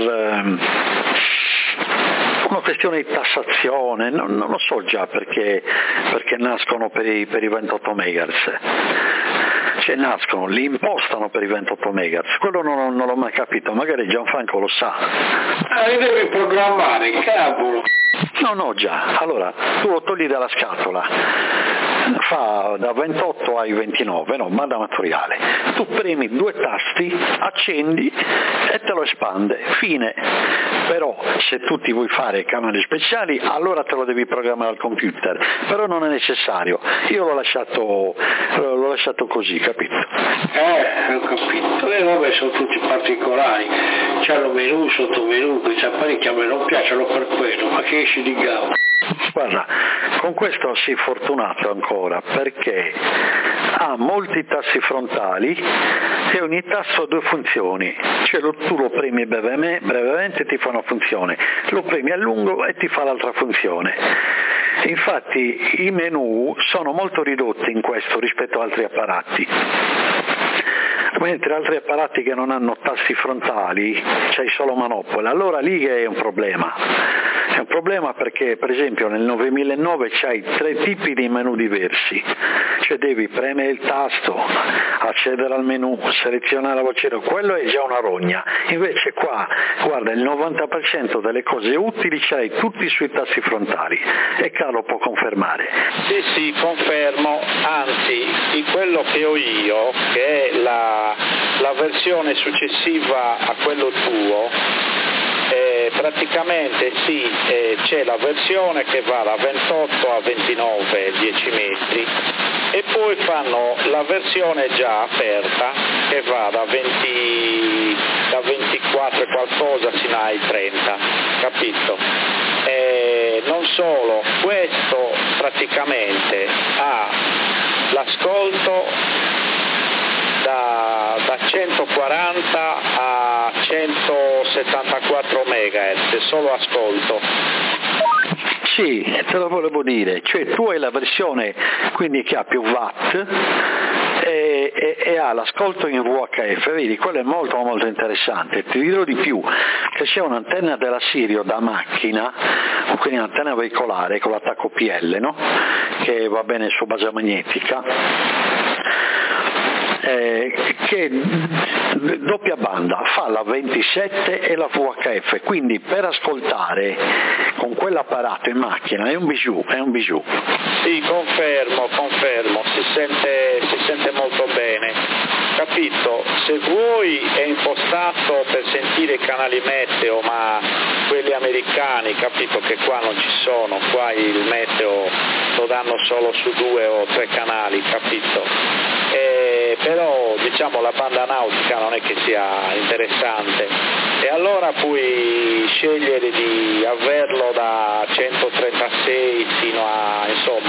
una questione di tassazione, non lo so già perché nascono per i 28 MHz. Cioè nascono, li impostano per i 28 MHz, quello non l'ho mai capito, magari Gianfranco lo sa. Li devi programmare, cavolo! No, già, allora tu lo togli dalla scatola, fa da 28 ai 29, no, banda amatoriale, tu premi 2 tasti, accendi e te lo espande, fine. Però se tu ti vuoi fare canali speciali allora te lo devi programmare al computer, però non è necessario, io l'ho lasciato così, capito? Ho capito, vabbè sono tutti particolari, c'hanno menu, sottomenu, questi apparecchi a me non piacciono per quello, ma che esci di gamba? Guarda, con questo sei fortunato ancora perché ha molti tassi frontali e ogni tasto ha 2 funzioni, cioè tu lo premi brevemente e ti fa una funzione, lo premi a lungo e ti fa l'altra funzione. Infatti i menu sono molto ridotti in questo rispetto ad altri apparati. Mentre altri apparati che non hanno tasti frontali c'hai solo manopola, allora lì è un problema. È un problema perché per esempio nel 9009 c'hai 3 tipi di menu diversi, cioè devi premere il tasto, accedere al menu, selezionare la voce, quello è già una rogna, invece qua guarda il 90% delle cose utili ce l'hai tutti sui tasti frontali e Carlo può confermare. Sì, confermo, anzi di quello che ho io, che è la versione successiva a quello tuo, praticamente sì, c'è la versione che va da 28 a 29 10 metri e poi fanno la versione già aperta che va da 24 e qualcosa sino ai 30, capito? Non solo, questo praticamente ha l'ascolto da 140 a 174 MHz, solo ascolto. Sì, te lo volevo dire, cioè tu hai la versione quindi che ha più watt e ha l'ascolto in VHF, vedi, quello è molto molto interessante. Ti dirò di più, che c'è un'antenna della Sirio da macchina, quindi un'antenna veicolare con l'attacco PL, no? Che va bene su base magnetica, che doppia banda, fa la 27 e la VHF, quindi per ascoltare con quell'apparato in macchina è un bijou. Sì, confermo, si sente molto bene, capito? Se vuoi è impostato per sentire i canali meteo, ma quelli americani, capito che qua non ci sono, qua il meteo lo danno solo su 2 o 3 canali, capito? Però diciamo la banda nautica non è che sia interessante e allora puoi scegliere di averlo da 136 fino a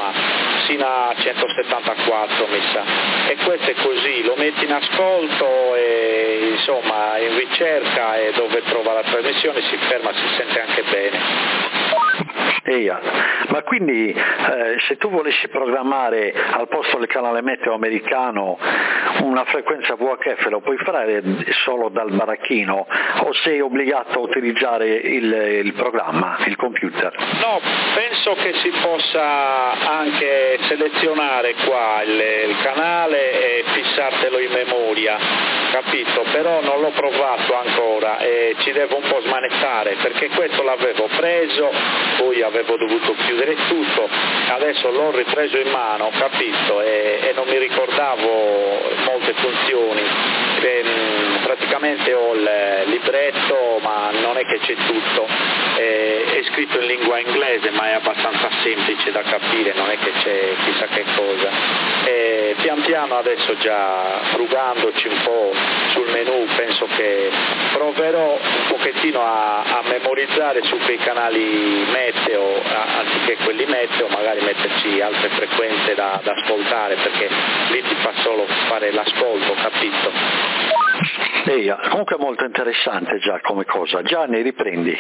174 mi sa, e questo è così, lo metti in ascolto e insomma in ricerca e dove trova la trasmissione si ferma, si sente anche bene. Ma quindi se tu volessi programmare al posto del canale meteo americano una frequenza VHF lo puoi fare solo dal baracchino o sei obbligato a utilizzare il programma, il computer? No, penso che si possa anche selezionare qua il canale e fissartelo in memoria, capito? Però non l'ho provato ancora e ci devo un po' smanettare perché questo l'avevo preso, poi avevo dovuto chiudere tutto, adesso l'ho ripreso in mano, capito? E non mi ricordavo molte funzioni. Praticamente ho il libretto, ma non è che c'è tutto, è scritto in lingua inglese ma è abbastanza semplice da capire, non è che c'è chissà che cosa. E pian piano adesso già frugandoci un po' sul menu penso che proverò un pochettino a memorizzare su quei canali meteo, anziché quelli meteo magari metterci altre frequenze da ascoltare, perché lì ti fa solo fare l'ascolto, capito? Comunque è molto interessante già come cosa, già ne riprendi.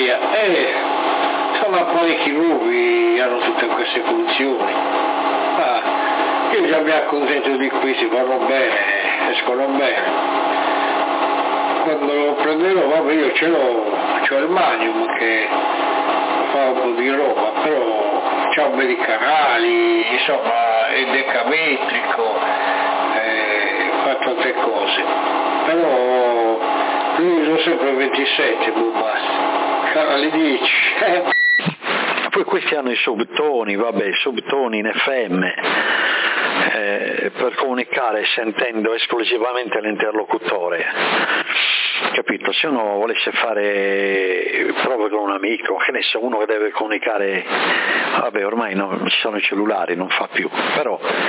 Sono apparecchi nuovi, hanno tutte queste funzioni. Io già mi accontento di qui, si fanno bene, escono bene. Quando lo prenderò, vabbè, io c'ho il Magnum che fa un po' di roba, però c'ha un bei canali, insomma, è decametrico, fa tante cose. Però lui uso sempre 27, basta, canale 10. Poi questi hanno i subtoni in FM, per comunicare sentendo esclusivamente l'interlocutore, capito? Se uno volesse fare prove con un amico, che ne so, uno che deve comunicare, vabbè ormai ci sono i cellulari, non fa più, però